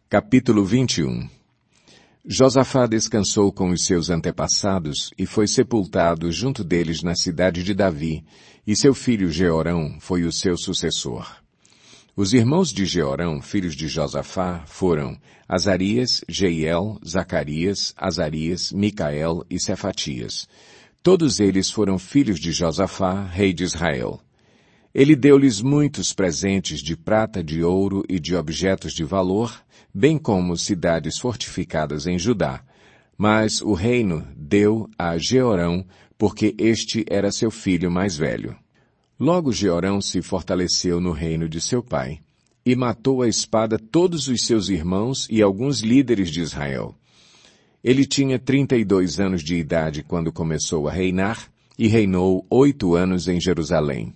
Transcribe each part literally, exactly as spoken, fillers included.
Capítulo vinte e um. Josafá descansou com os seus antepassados e foi sepultado junto deles na cidade de Davi, e seu filho Jeorão foi o seu sucessor. Os irmãos de Jeorão, filhos de Josafá, foram Azarias, Jeiel, Zacarias, Azarias, Micael e Cefatias. Todos eles foram filhos de Josafá, rei de Israel. Ele deu-lhes muitos presentes de prata, de ouro e de objetos de valor, bem como cidades fortificadas em Judá. Mas o reino deu a Jeorão, porque este era seu filho mais velho. Logo Jeorão se fortaleceu no reino de seu pai, e matou à espada todos os seus irmãos e alguns líderes de Israel. Ele tinha trinta e dois anos de idade quando começou a reinar, e reinou oito anos em Jerusalém.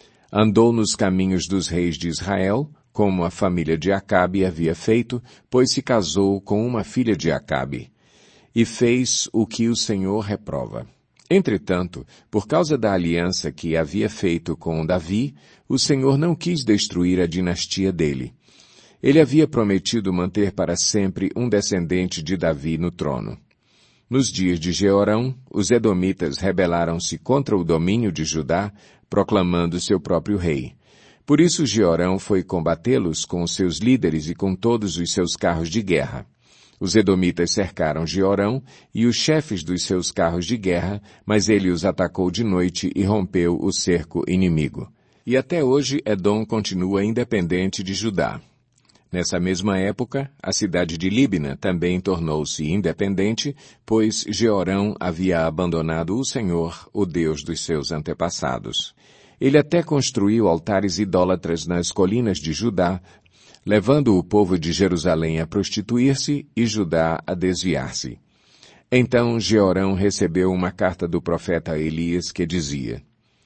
Andou nos caminhos dos reis de Israel, como a família de Acabe havia feito, pois se casou com uma filha de Acabe, e fez o que o Senhor reprova. Entretanto, por causa da aliança que havia feito com Davi, o Senhor não quis destruir a dinastia dele. Ele havia prometido manter para sempre um descendente de Davi no trono. Nos dias de Jeorão, os edomitas rebelaram-se contra o domínio de Judá, proclamando seu próprio rei. Por isso Jeorão foi combatê-los com seus líderes e com todos os seus carros de guerra. Os edomitas cercaram Jeorão e os chefes dos seus carros de guerra, mas ele os atacou de noite e rompeu o cerco inimigo. E até hoje Edom continua independente de Judá. Nessa mesma época, a cidade de Líbina também tornou-se independente, pois Jeorão havia abandonado o Senhor, o Deus dos seus antepassados. Ele até construiu altares idólatras nas colinas de Judá, levando o povo de Jerusalém a prostituir-se e Judá a desviar-se. Então Jeorão recebeu uma carta do profeta Elias que dizia: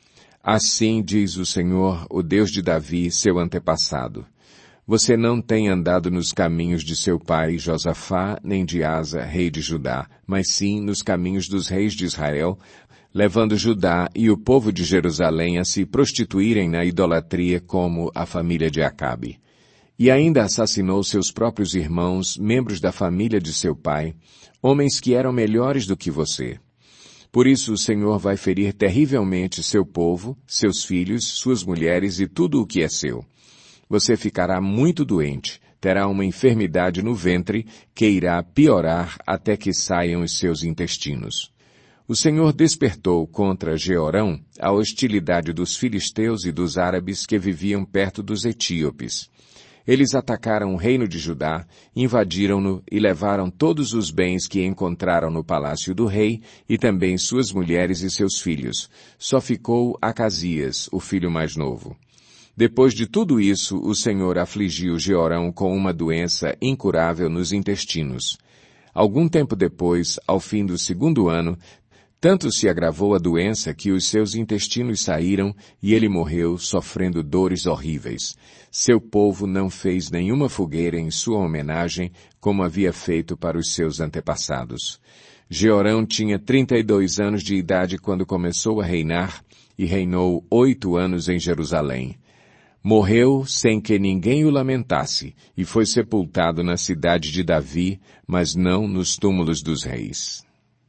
Assim diz o Senhor, o Deus de Davi, seu antepassado. Você não tem andado nos caminhos de seu pai Josafá, nem de Asa, rei de Judá, mas sim nos caminhos dos reis de Israel, levando Judá e o povo de Jerusalém a se prostituírem na idolatria como a família de Acabe. E ainda assassinou seus próprios irmãos, membros da família de seu pai, homens que eram melhores do que você. Por isso o Senhor vai ferir terrivelmente seu povo, seus filhos, suas mulheres e tudo o que é seu. Você ficará muito doente, terá uma enfermidade no ventre que irá piorar até que saiam os seus intestinos. O Senhor despertou contra Jeorão a hostilidade dos filisteus e dos árabes que viviam perto dos etíopes. Eles atacaram o reino de Judá, invadiram-no e levaram todos os bens que encontraram no palácio do rei e também suas mulheres e seus filhos. Só ficou Acasias, o filho mais novo. Depois de tudo isso, o Senhor afligiu Jeorão com uma doença incurável nos intestinos. Algum tempo depois, ao fim do segundo ano, tanto se agravou a doença que os seus intestinos saíram e ele morreu sofrendo dores horríveis. Seu povo não fez nenhuma fogueira em sua homenagem, como havia feito para os seus antepassados. Jeorão tinha trinta e dois anos de idade quando começou a reinar e reinou oito anos em Jerusalém. Morreu sem que ninguém o lamentasse e foi sepultado na cidade de Davi, mas não nos túmulos dos reis.